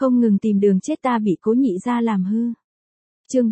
Không ngừng tìm đường chết ta bị Cố Nhị gia làm hư. Chương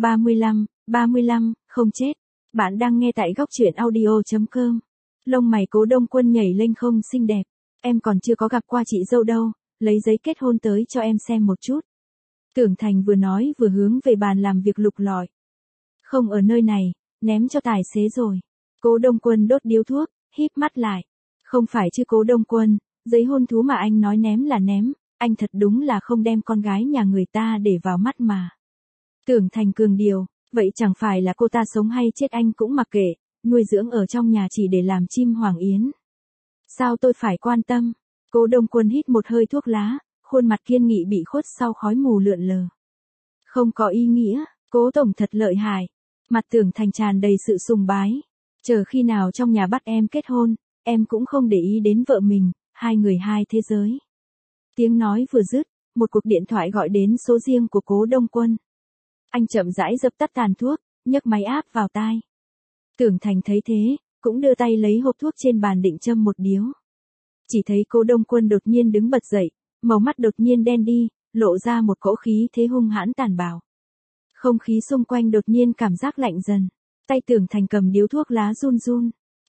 35, không chết. Bạn đang nghe tại góc truyện audio.com. Lông mày Cố Đông Quân nhảy lên không xinh đẹp. Em còn chưa có gặp qua chị dâu đâu, lấy giấy kết hôn tới cho em xem một chút. Tưởng Thành vừa nói vừa hướng về bàn làm việc lục lọi. Không ở nơi này, ném cho tài xế rồi. Cố Đông Quân đốt điếu thuốc, híp mắt lại. Không phải chứ Cố Đông Quân, giấy hôn thú mà anh nói ném là ném, anh thật đúng là không đem con gái nhà người ta để vào mắt mà. Tưởng Thành cường điều, vậy chẳng phải là cô ta sống hay chết anh cũng mặc kệ, nuôi dưỡng ở trong nhà chỉ để làm chim hoàng yến. Sao tôi phải quan tâm? Cố Đông Quân hít một hơi thuốc lá, khuôn mặt kiên nghị bị khuất sau khói mù lượn lờ. Không có ý nghĩa, Cố tổng thật lợi hại. Mặt Tưởng Thành tràn đầy sự sùng bái. Chờ khi nào trong nhà bắt em kết hôn, em cũng không để ý đến vợ mình, hai người hai thế giới. Tiếng nói vừa dứt, một cuộc điện thoại gọi đến số riêng của Cố Đông Quân. Anh chậm rãi dập tắt tàn thuốc, nhấc máy áp vào tai. Tưởng Thành thấy thế, cũng đưa tay lấy hộp thuốc trên bàn định châm một điếu. Chỉ thấy Cố Đông Quân đột nhiên đứng bật dậy, màu mắt đột nhiên đen đi, lộ ra một cỗ khí thế hung hãn tàn bạo. Không khí xung quanh đột nhiên cảm giác lạnh dần. Tay Tưởng Thành cầm điếu thuốc lá run run.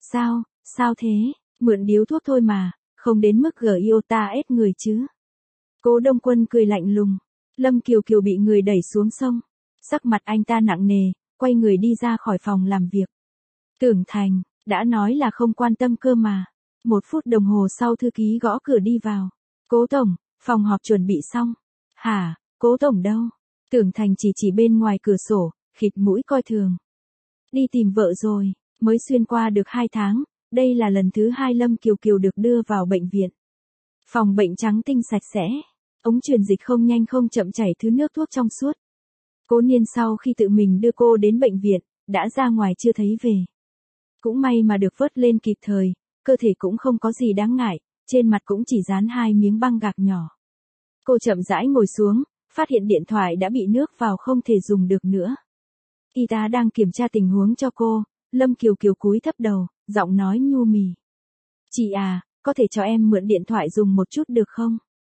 Sao thế? Mượn điếu thuốc thôi mà, không đến mức iota ép người chứ. Cố Đông Quân cười lạnh lùng. Lâm Kiều Kiều bị người đẩy xuống sông. Sắc mặt anh ta nặng nề, quay người đi ra khỏi phòng làm việc. Tưởng Thành, đã nói là không quan tâm cơ mà. 1 phút đồng hồ sau thư ký gõ cửa đi vào. Cố tổng, phòng họp chuẩn bị xong. Hả, Cố tổng đâu? Tưởng Thành chỉ bên ngoài cửa sổ, khịt mũi coi thường. Đi tìm vợ rồi, mới xuyên qua được 2 tháng, đây là lần thứ 2 Lâm Kiều Kiều được đưa vào bệnh viện. Phòng bệnh trắng tinh sạch sẽ, ống truyền dịch không nhanh không chậm chảy thứ nước thuốc trong suốt. Cố Niên sau khi tự mình đưa cô đến bệnh viện, đã ra ngoài chưa thấy về. Cũng may mà được vớt lên kịp thời, cơ thể cũng không có gì đáng ngại, trên mặt cũng chỉ dán 2 miếng băng gạc nhỏ. Cô chậm rãi ngồi xuống, phát hiện điện thoại đã bị nước vào không thể dùng được nữa. Y tá đang kiểm tra tình huống cho cô, Lâm Kiều Kiều cúi thấp đầu, giọng nói nhu mì. Chị à, có thể cho em mượn điện thoại dùng một chút được không?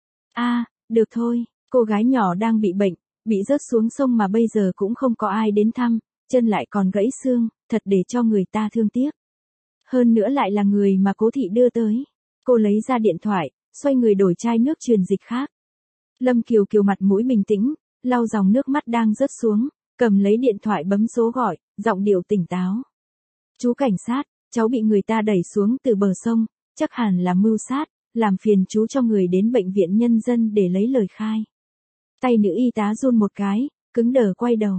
Được thôi, cô gái nhỏ đang bị bệnh, bị rớt xuống sông mà bây giờ cũng không có ai đến thăm, chân lại còn gãy xương, thật để cho người ta thương tiếc. Hơn nữa lại là người mà Cố thị đưa tới. Cô lấy ra điện thoại, xoay người đổi chai nước truyền dịch khác. Lâm Kiều Kiều mặt mũi bình tĩnh, lau dòng nước mắt đang rớt xuống, cầm lấy điện thoại bấm số gọi, giọng điệu tỉnh táo. Chú cảnh sát, cháu bị người ta đẩy xuống từ bờ sông, chắc hẳn là mưu sát, làm phiền chú cho người đến bệnh viện nhân dân để lấy lời khai. Tay nữ y tá run một cái, cứng đờ quay đầu.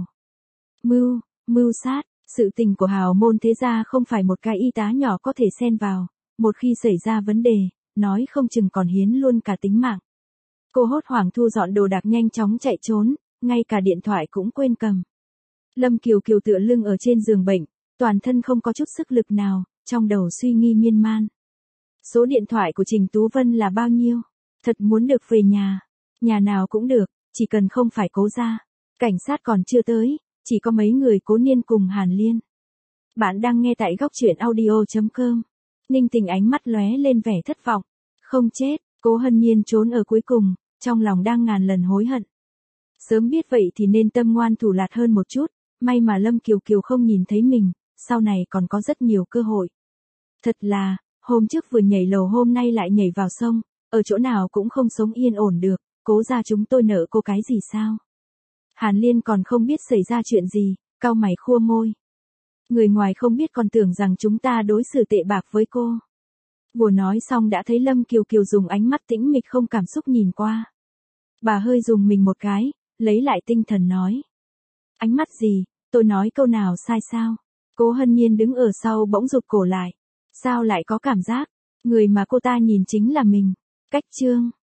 Mưu sát, sự tình của hào môn thế gia không phải một cái y tá nhỏ có thể xen vào, một khi xảy ra vấn đề, nói không chừng còn hiến luôn cả tính mạng. Cô hốt hoảng thu dọn đồ đạc nhanh chóng chạy trốn, ngay cả điện thoại cũng quên cầm. Lâm Kiều Kiều tựa lưng ở trên giường bệnh, toàn thân không có chút sức lực nào, trong đầu suy nghi miên man. Số điện thoại của Trình Tú Vân là bao nhiêu? Thật muốn được về nhà nào cũng được, chỉ cần không phải Cố gia. Cảnh sát còn chưa tới, chỉ có mấy người Cố Niên cùng Hàn Liên. Bạn đang nghe tại góc truyện audio.com. Ninh Tình ánh mắt lóe lên vẻ thất vọng. Không chết, Cố Hân Nhiên trốn ở cuối cùng, trong lòng đang ngàn lần hối hận. Sớm biết vậy thì nên tâm ngoan thủ lạt hơn một chút, may mà Lâm Kiều Kiều không nhìn thấy mình, sau này còn có rất nhiều cơ hội. Thật là, hôm trước vừa nhảy lầu hôm nay lại nhảy vào sông, ở chỗ nào cũng không sống yên ổn được, Cố gia chúng tôi nợ cô cái gì sao? Hàn Liên còn không biết xảy ra chuyện gì, cau mày khua môi. Người ngoài không biết còn tưởng rằng chúng ta đối xử tệ bạc với cô. Vừa nói xong đã thấy Lâm Kiều Kiều dùng ánh mắt tĩnh mịch không cảm xúc nhìn qua. Bà hơi dùng mình một cái, lấy lại tinh thần nói. Ánh mắt gì, tôi nói câu nào sai sao? Cố Hân Nhiên đứng ở sau bỗng rụt cổ lại. Sao lại có cảm giác, người mà cô ta nhìn chính là mình? Cách chương.